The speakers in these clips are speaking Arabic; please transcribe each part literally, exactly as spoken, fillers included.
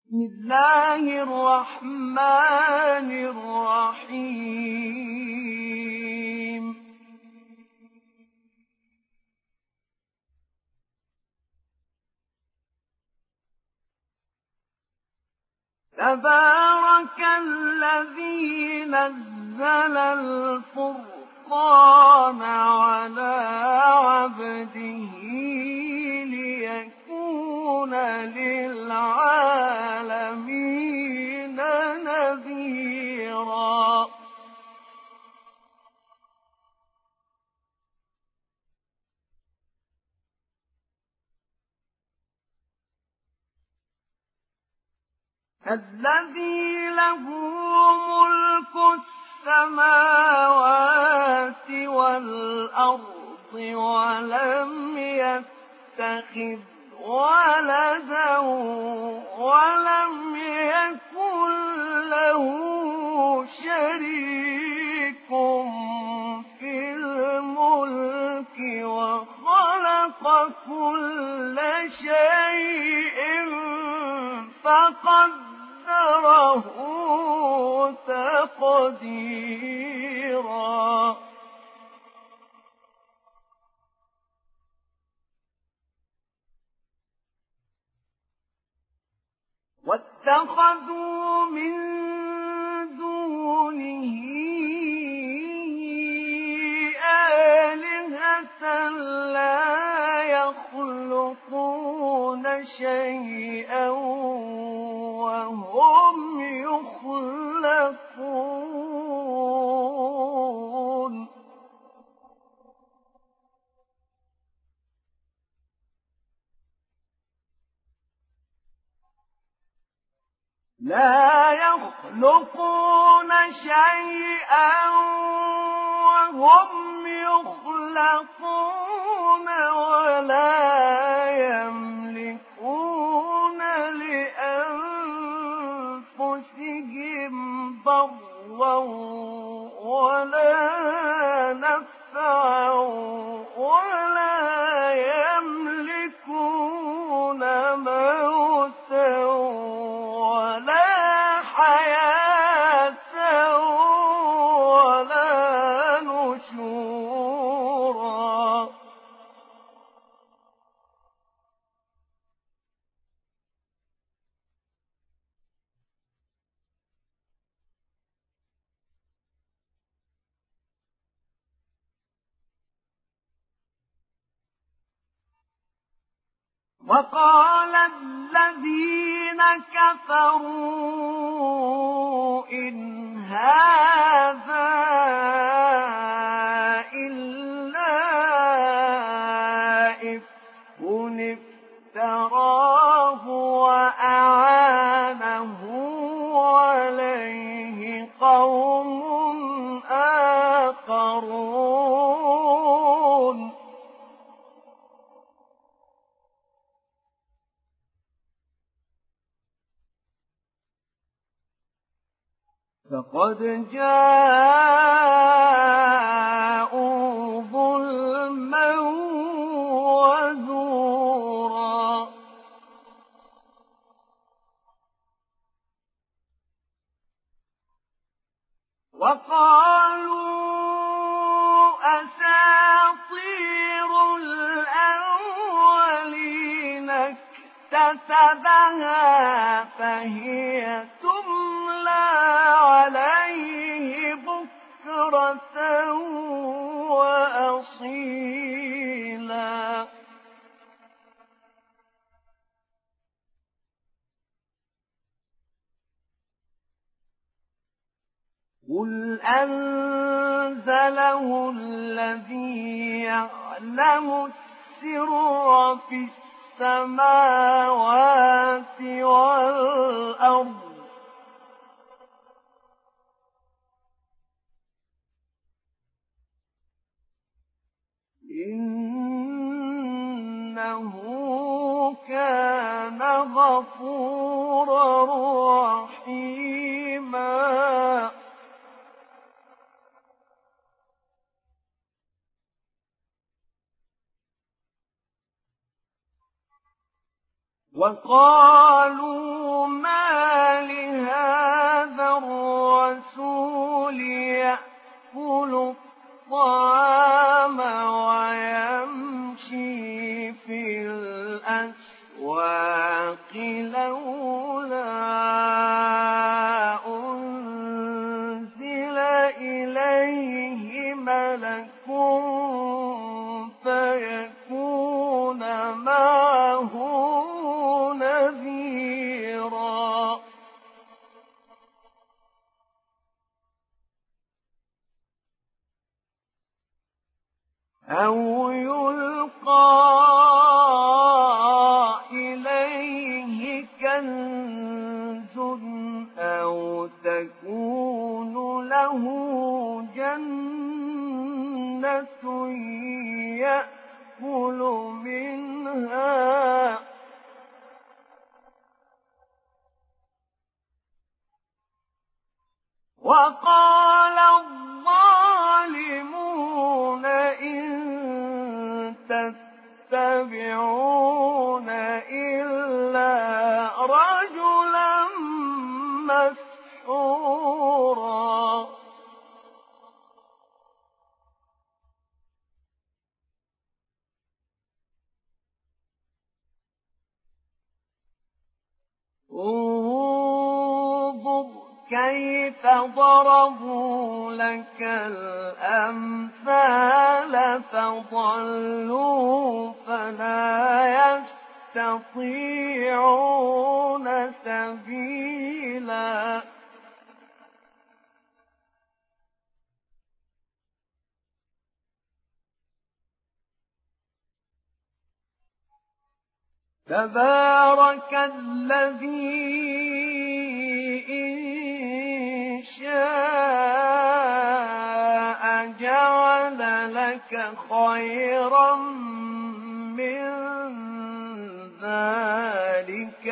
بسم الله الرحمن الرحيم تبارك الذي نزل الفرقان على عبده ليكون للعالمين نذيرا الذي له ملك السماوات والأرض ولم يتخذ ولدا ولم يكن له شريك في الملك وخلق كل شيء فقدره تقديرا واتخذوا من دونه آلهة لا يخلقون شيئا وهم يخلقون لا يخلقون شيئا وهم يخلقون ولا يملكون لأنفسهم ضرا ولا نفعا ولا يملكون موتا ولا حياة ولا نشورا وقال الذين كفروا إن هذا إلا إفك افتراه وأعانه عليه قوم آخرون فقد جاءوا ظلما وزورا وقالوا أساطير الأولين اكتسبها فهي تملى عليه بكرة وأصيلا قل أنزله الذي يعلم السر في السماوات والأرض إنه كان غفورا رحيما وقالوا ما أو يلقى إليه كنز أو تكون له جنة يأكل منها وقال الظالمون إن تتبعون إلا رجلا مسحورا انظر كيف ضربوا لك الأمثال فضلوا فلا يستطيعون سبيلا تبارك الذي إن شاء جعل لك خيرا من ذلك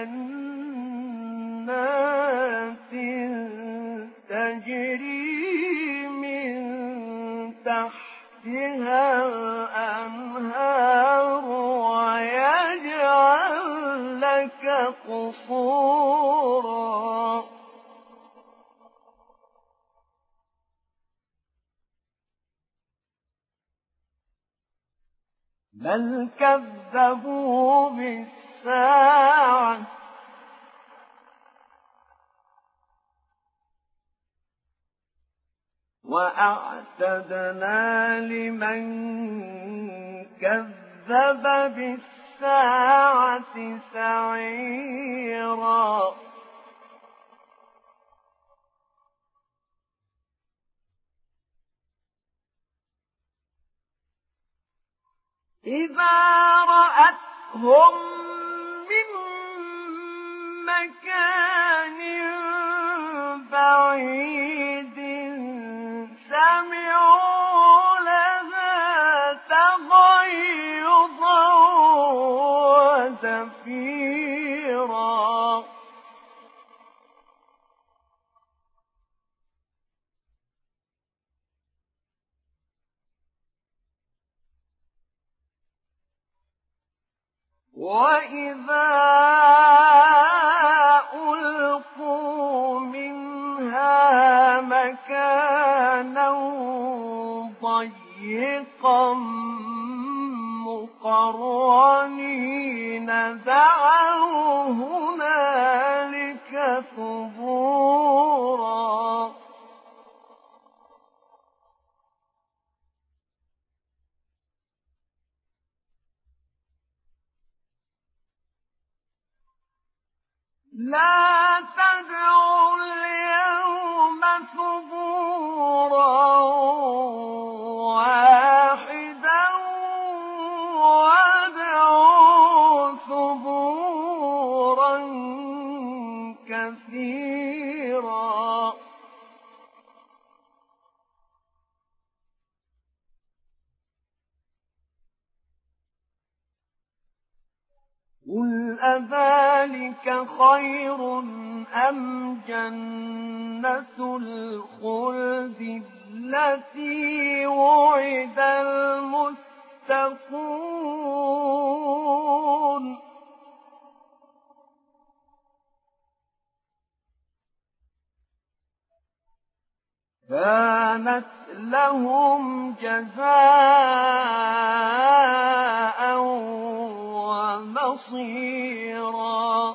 جنات تجري من تحتها الأنهار ويجعل لك قصورا بل كذبوا بالساعة وأعتدنا لمن كذب بالساعة سعيرا إذا رأتهم من مكان بعيد سمعوا لها تغيظا وزفيرا وإذا ألقوا منها مكانا ضيقا مقرنين دعوا هنالك ثبورا لا تدعوا اليوم ثبورا واحدا وادعوا ثبورا كثيرا قل أذلك خير أم جنة الخلد التي وعد المتقون كانت لهم جزاء ومصيرا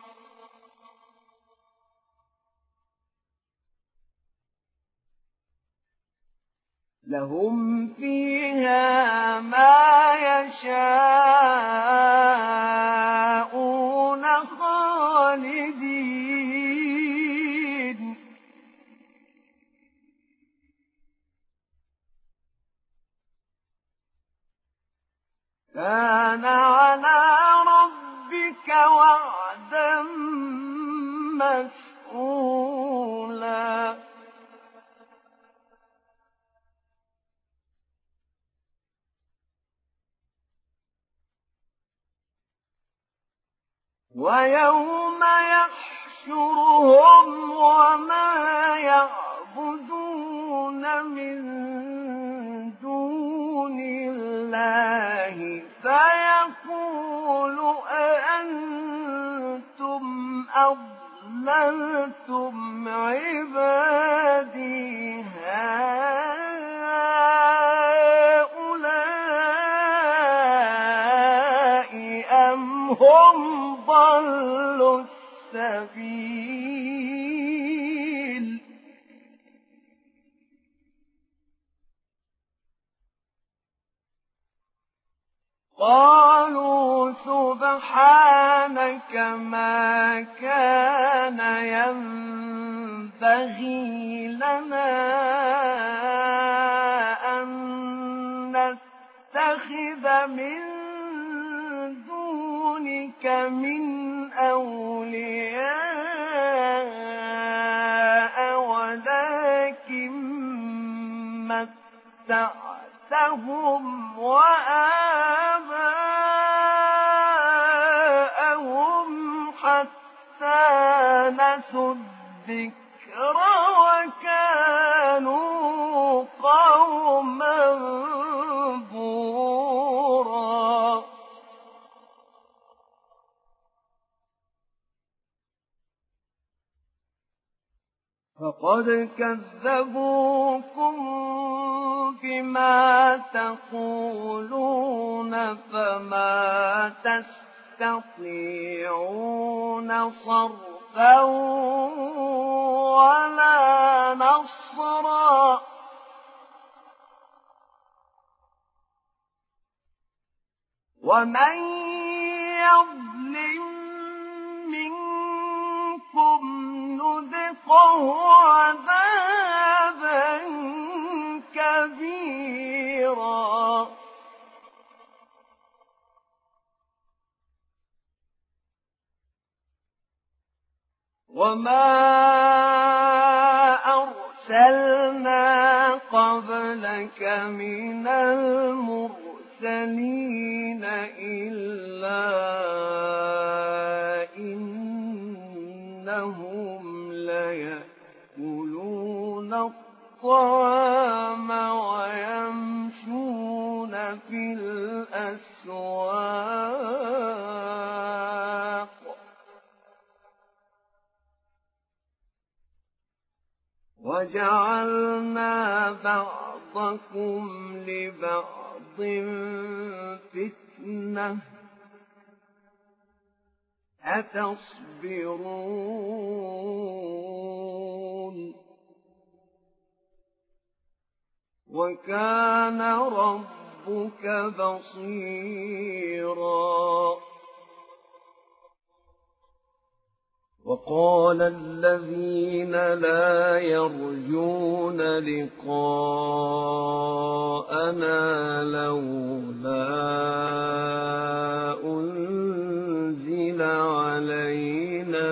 لهم فيها ما يشاءون خالدين كان على ربك وعدا مسئولا ويوم يحشرهم وما يعبدون من دون الله فيقول أأنتم أضللتم عبادي هؤلاء أم هم ضلوا السبيل قالوا سبحانك ما كان ينبغي لنا أن نتخذ من دونك من أولياء ولكن متعتهم وآباءهم حتى نسوا الذكر وكانوا قوما بورا فقد كذبوكم بما تقولون فما تستطيعون صرفا ولا نصرا ومن يظلم منكم نذقه عذابا كبيرا وما أرسلنا قبلك من المرسلين إلا إنهم ليأكلون الطعام ويمشون في الأسواق وجعلنا بعضكم لبعض فتنة أتصبرون وكان ربك بصيرا وقال الذين لا يرجون لقاءنا لولا أنزل علينا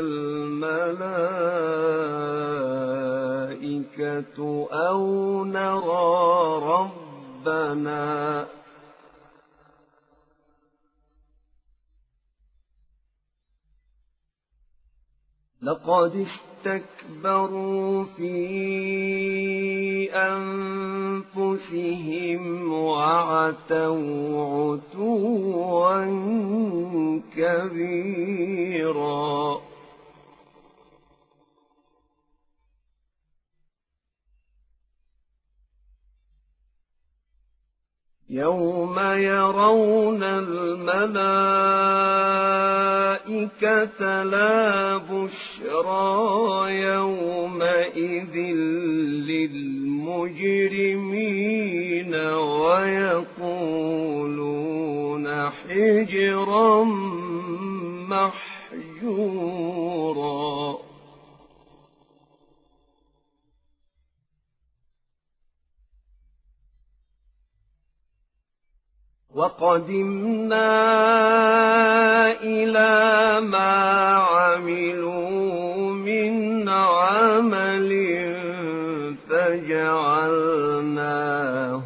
الملائكة أو نرى ربنا لقد استكبروا في أنفسهم وعتوا عتوا كبيرا يوم يرون الملائكة لا بشرى يومئذ للمجرمين ويقولون حجرا محجورا وقدمنا إلى ما عملوا من عمل فجعلناه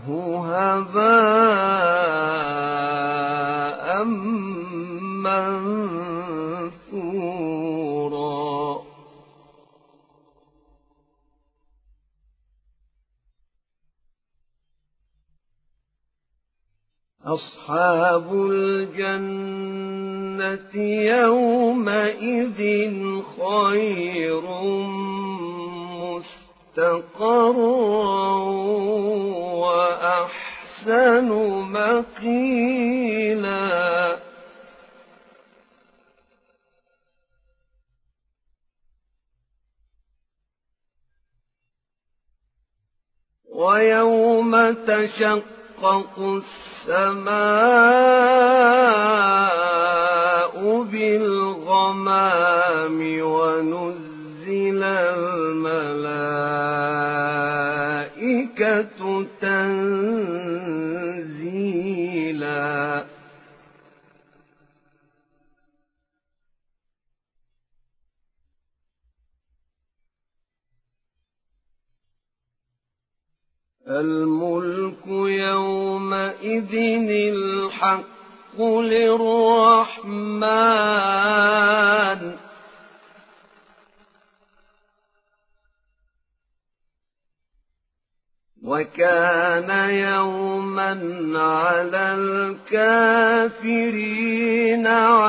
هباء منثورا. أصحاب الجنة يومئذ خير مستقرا وأحسن مقيلا. ويوم تشقق السماء بالغمام ونزل الملائكة تنزيلا. الملك يومئذ الحق للرحمن وكان يوما على الكافرين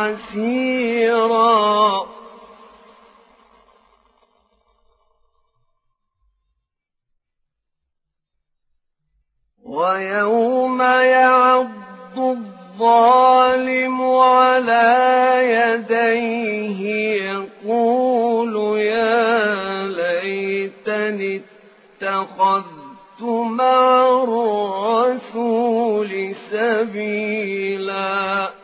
عسيرا. ويوم يعض الظالم على يديه يقول يا ليتني اتخذت مع الرسول سبيلا.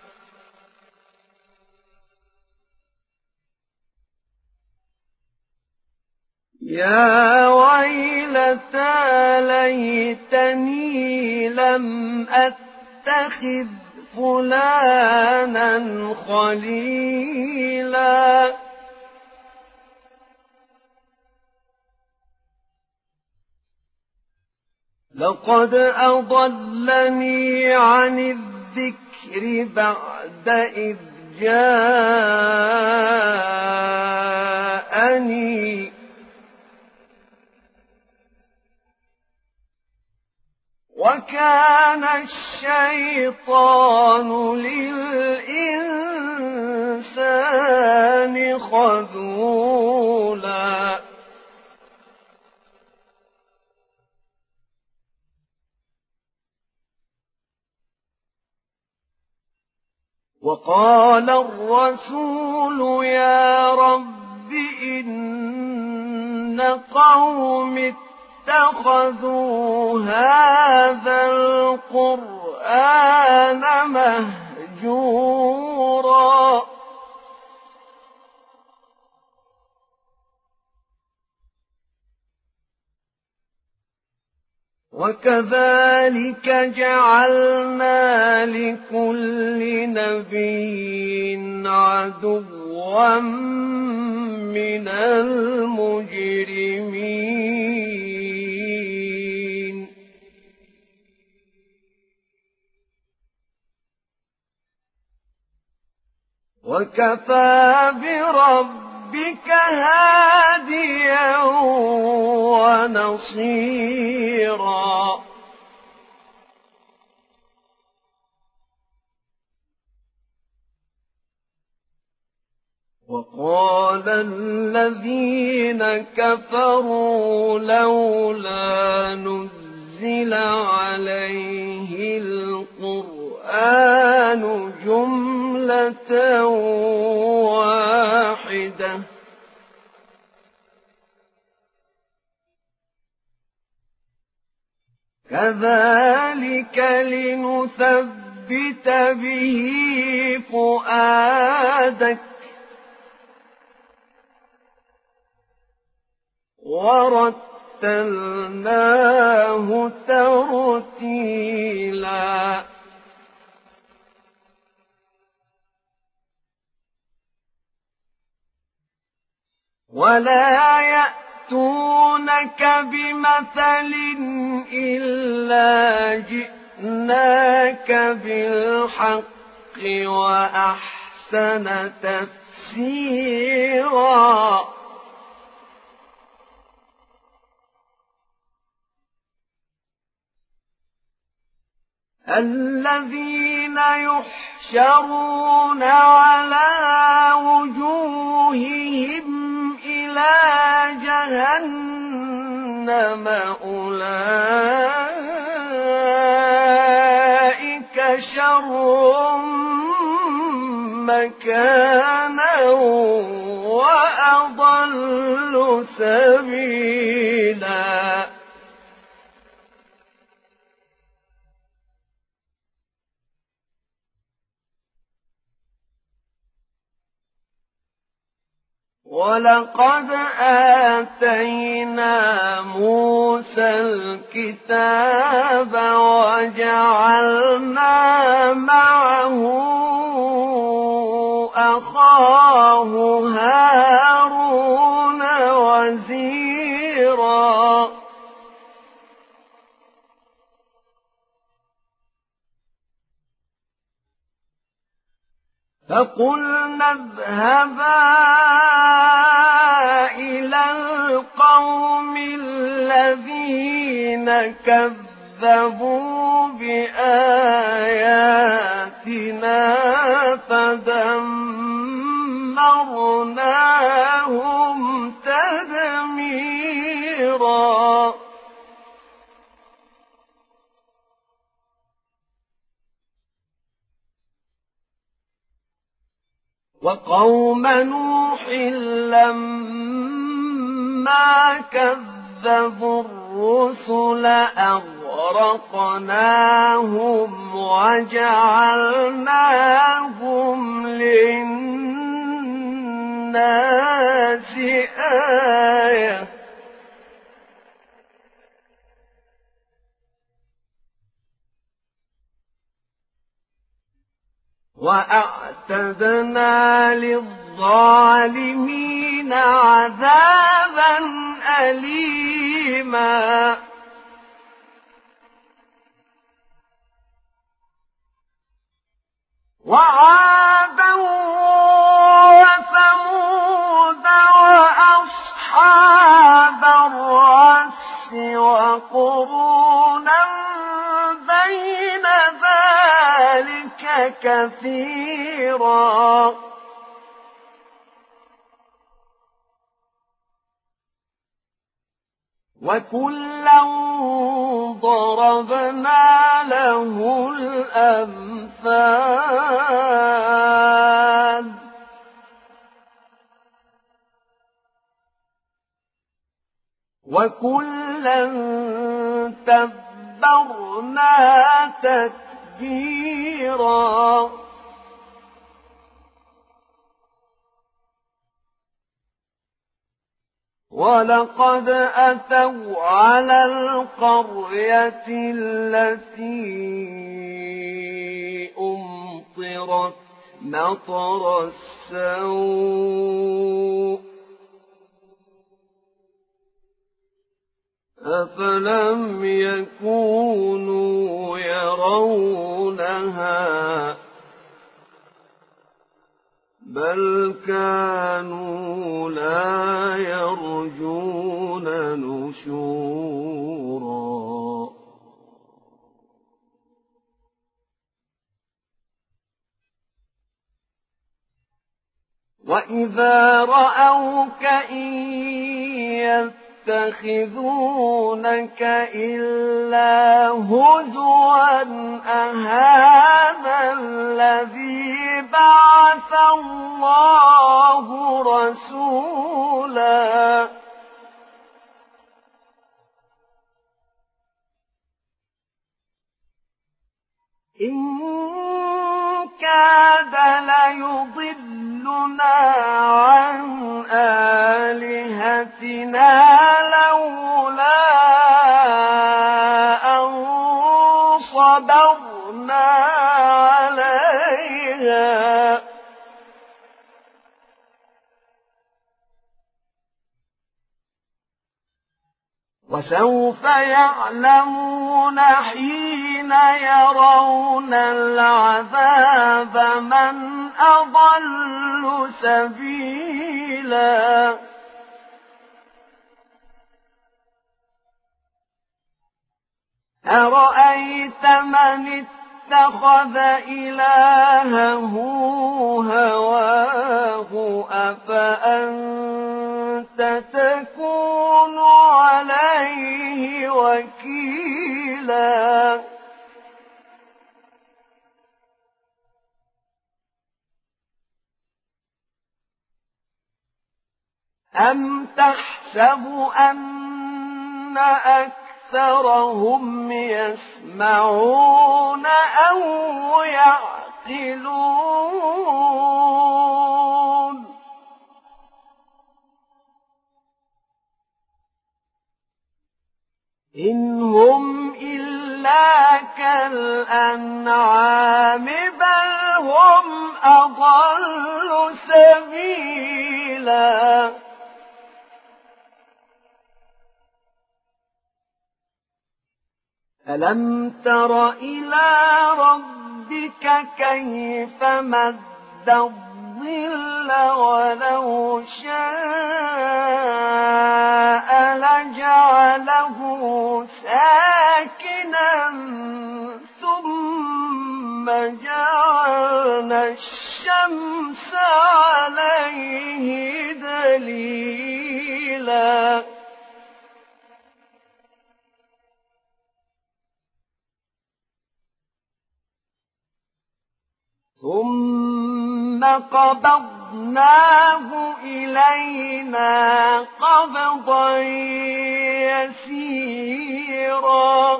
يا ويلتى ليتني لم أتخذ فلانا خليلا. لقد أضلني عن الذكر بعد إذ جاءني وكان الشيطان للإنسان خذولا. وقال الرسول يا رب إن قوم اتخذوا هذا القرآن مهجورا. وكذلك جعلنا لكل نبي عدوا من المجرمين وكفى بربك هاديا ونصيرا. وقال الذين كفروا لولا نزل عليه القرآن جملة واحدة كذلك لنثبت به فؤادك ورتلناه ترتيلا. ولا يأتونك بمثل إلا جئناك بالحق وأحسن تفسيرا الذين يحشرون على وجوههم إلى جهنم أولئك شر مكانا وأضل سبيلا ولقد آتينا موسى الكتاب وجعلنا معه أخاه هارون وزيرا فقلنا اذهبا إلى القوم الذين كذبوا بآياتنا فدمرناهم تدميرا وقوم نوح لما كذبوا الرسل أغرقناهم وجعلناهم للناس آية وأعتدنا للظالمين عذابا أليما وعادا وثمود وأصحاب الرس وقرونا بين ذلك كثيرا وكلا ضربنا له الأمثال وكلا تبرنا تتبيرا ولقد أتوا على القرية التي أمطرت مطر السوء أفلم يكونوا يرونها بل كانوا لا يرجون نشورا وإذا رأوك إن يتخذونك إلا هزوا أهذا الذي بعث الله رسولا إن كاد ليضلنا عن آلهتنا لولا أن صبرنا عليها وسوف يعلمون حين يرون العذاب من أضل سبيلا أرأيت من اتخذ إلهه هواه أفأنت تكون عليه وكيلا أم تحسب أن أكثرهم يسمعون أو يعقلون إن هم إلا كالأنعام بل هم أضل سبيلا ألم تر إلى ربك كيف مد الظل ولو شاء لجعله ساكنا ثم جعلنا الشمس عليه دليلا ثم قبضناه إلينا قبضا يسيرا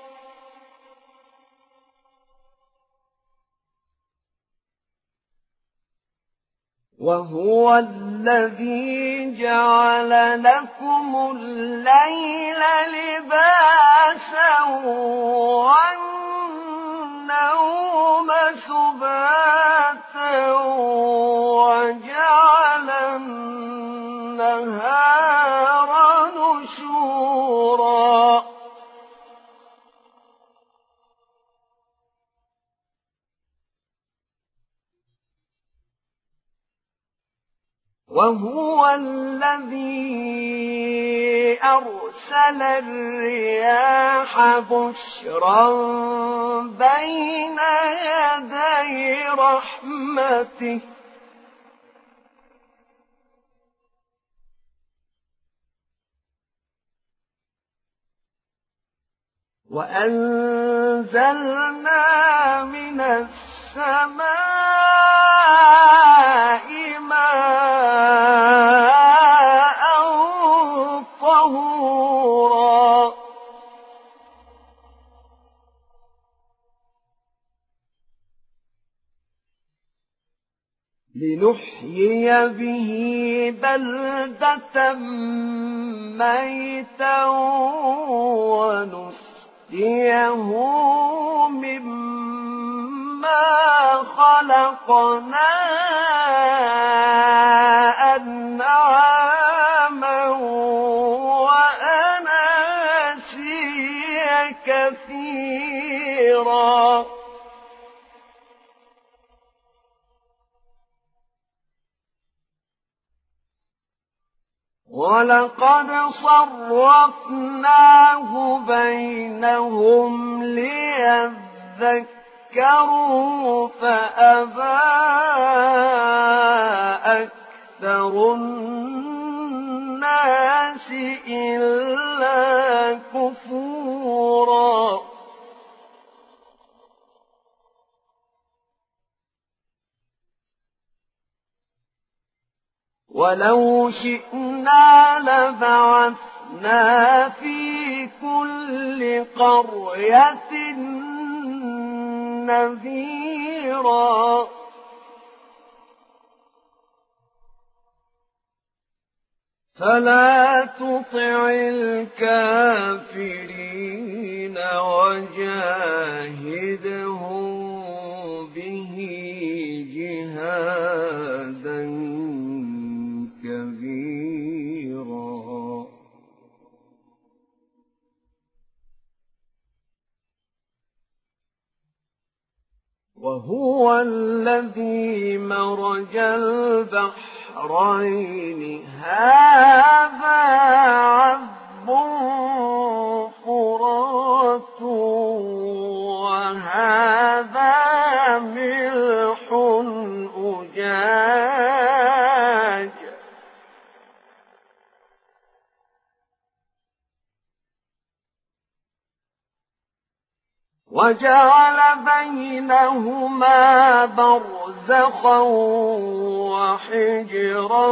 وهو الذي جعل لكم الليل لباسا والنوم سباتا وجعل النهار نشورا وهو الذي أرسل الرياح بشرا بين يدي رحمته وأنزلنا من السماء ماء طهورا لنحيي به بلدة ميتا ونسقيه مما خلقنا أنعاما وأناسيا كثيرا ولقد صرفناه بينهم ليذكروا فأبى أكثر الناس إلا كفورا ولو شئنا لبعثنا في كل قرية نذيرا فلا تطع الكافرين وجاهدهم به جهادا كبيرا وهو الذي مرج البحرين هذا عذب فرات وهذا ملح أجاج وجعل بينهما برزخا وحجرا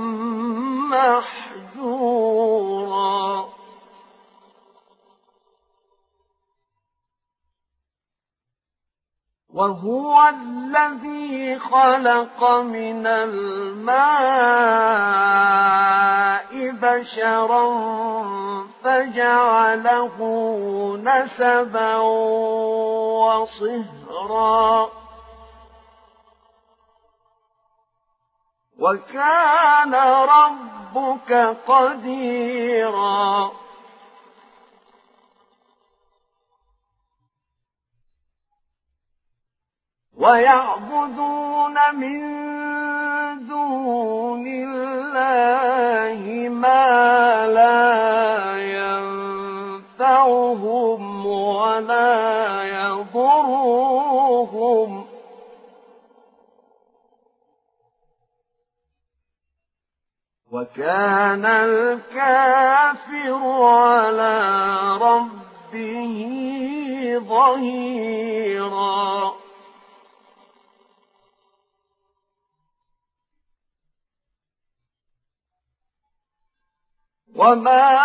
محجورا وهو الذي خلق من الماء بشرا فجعله نسبا وصهرا وكان ربك قديرا ويعبدون من دون الله ما لا ينفعهم ولا يضرهم وكان الكافر على ربه ظهيرا وما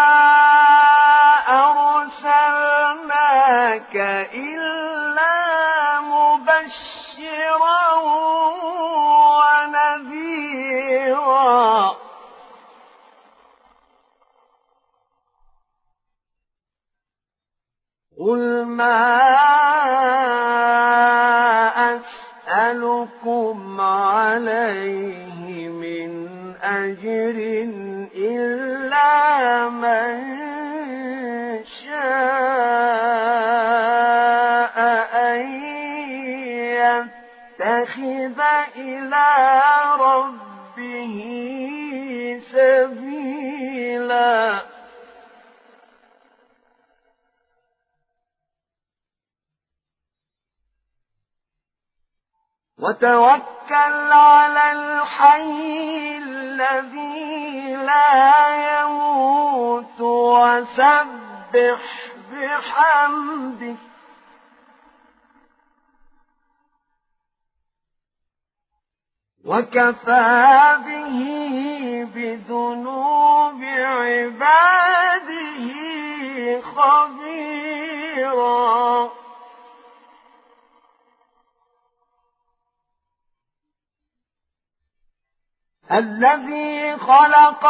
أرسلناك إلا مبشرا ونذيرا قل ما أسألكم عليه من أجر إلا من شاء أن يتخذ إلى ربه سبيلا وتوكل على الحي الذي لا يموت وسبح بحمده وكفى به بذنوب عباده خبيرا الذي خلق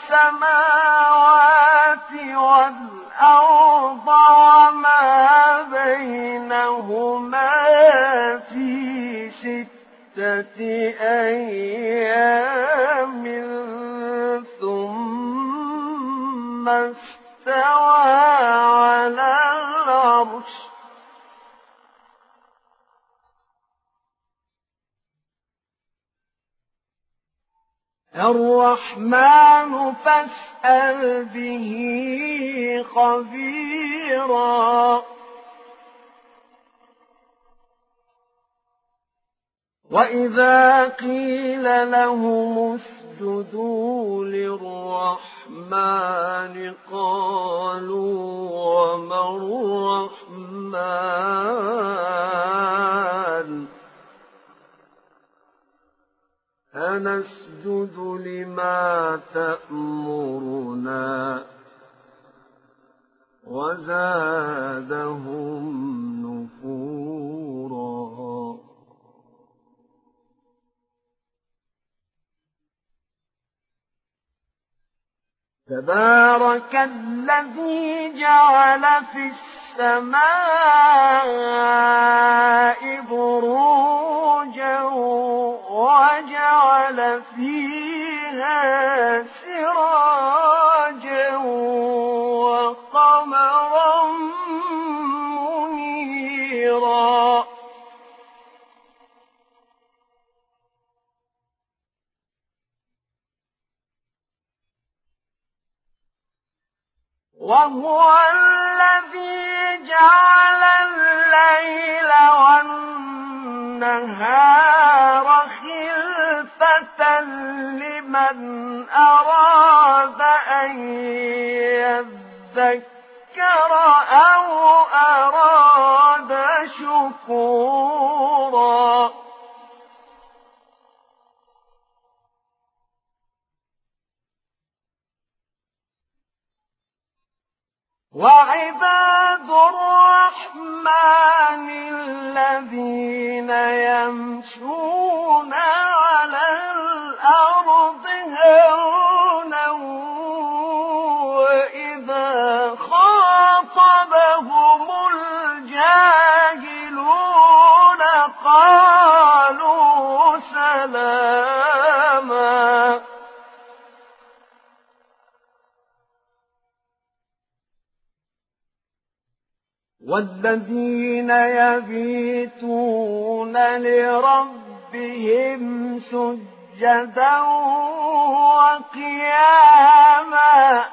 السماوات والأرض وما بينهما في ستة أيام ثم استوى على العرش الرحمن فاسأل به خبيرا وإذا قيل لهم اسجدوا للرحمن قالوا وما الرحمن أنسجد لما تأمرنا وزادهم نفورا تبارك الذي جعل في السماء بروجا وجعل فيها سراجا وقمرا منيرا وهو الذي جعل الليل والنهار خلفة لمن أراد أن يذكر أو أراد شكورا وعباد الرحمن الذين يمشون على الأرض هونا وإذا خاطبهم الجاهلون قالوا سلاما والذين يبيتون لربهم سجدا وقياما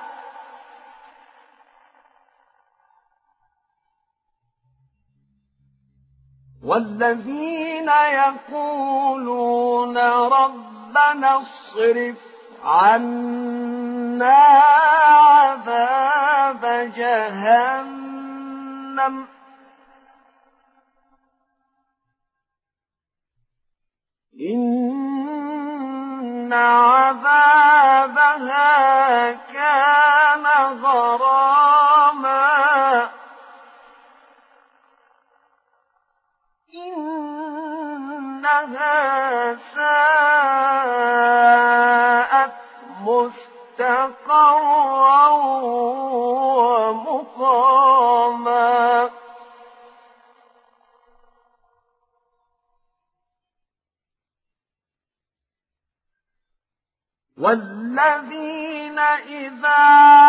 والذين يقولون ربنا اصرف عنا عذاب جهنم إن عذابها كان غراما إنها ساءت مستقرا ومقاما والذين إذا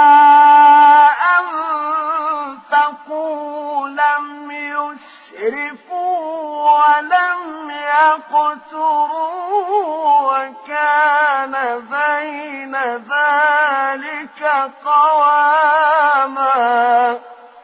أنفقوا لم يسرفوا ولم يقتروا وكان بين ذلك قواما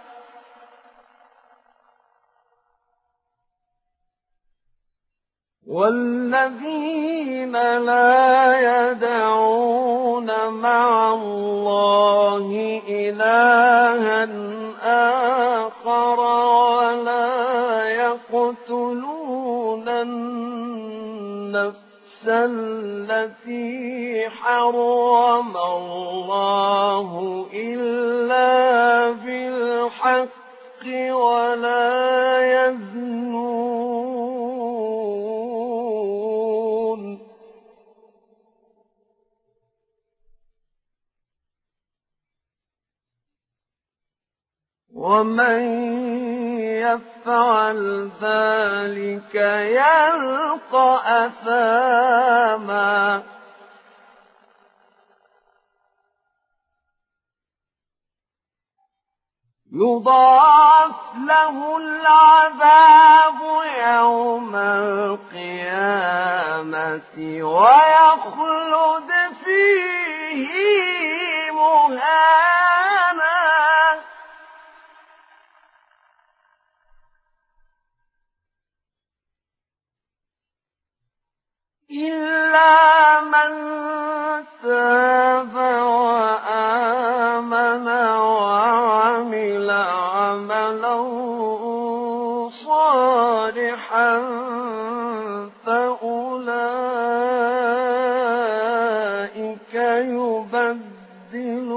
والذين لا يدعون مع الله إلها آخر ولا يقتلون النفس التي حرم الله إلا بالحق ولا يزنون ومن يفعل ذلك يلقى أثاما يضاعف له العذاب يوم القيامة ويخلد فيه مهانا إلا من تاب وآمن وعمل عملا صالحا فأولئك يبدل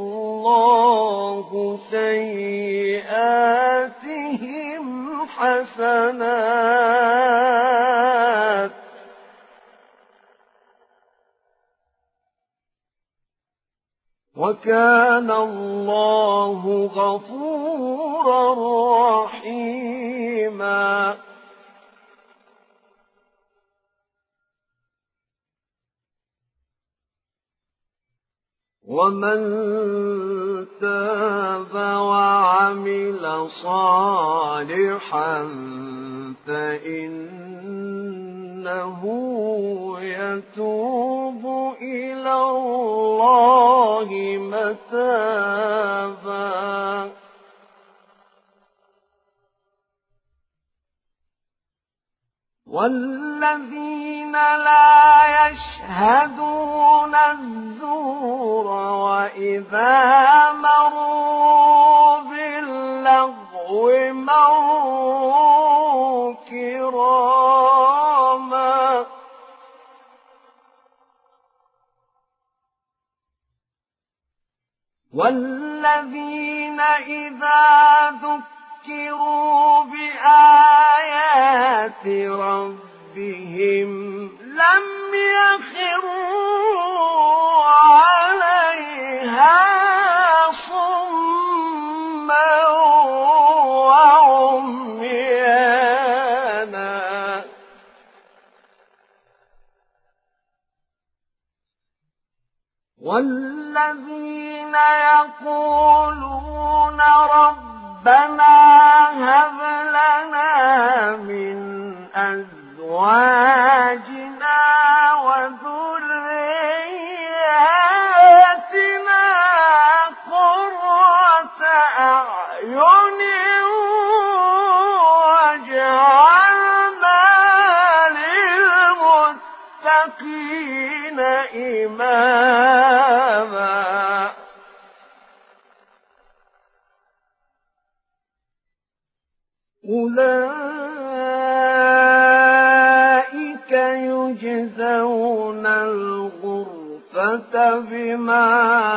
الله سيئاتهم حسنات وكان الله غفورا رحيما ومن تاب وعمل صالحا فإنه يتوب إلى الله متابا والذين لا يشهدون الزور وإذا مروا باللغو مروا كراما والذين إذا ذكروا بآيات ربهم لم يخروا عليها صما وعميانا والذين يقولون ربنا هب لنا من أزواجنا وذرياتنا قرة أعين واجعلنا للمتقين إماما أولئك يجزون الغرفة بما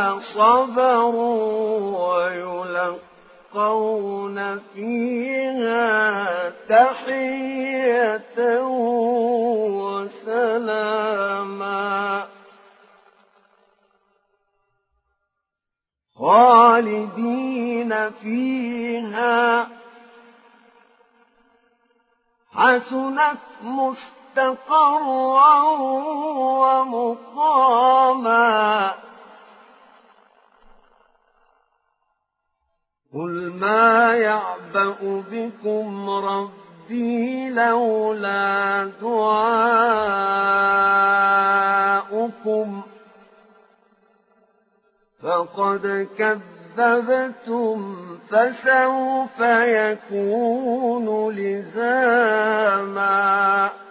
صبروا ويلقون فيها تحية وسلاما خالدين فيها حسنت مستقرا ومقاما قل ما يعبأ بكم ربي لولا دعاؤكم فقد كذبتم فسوف يكون لزاما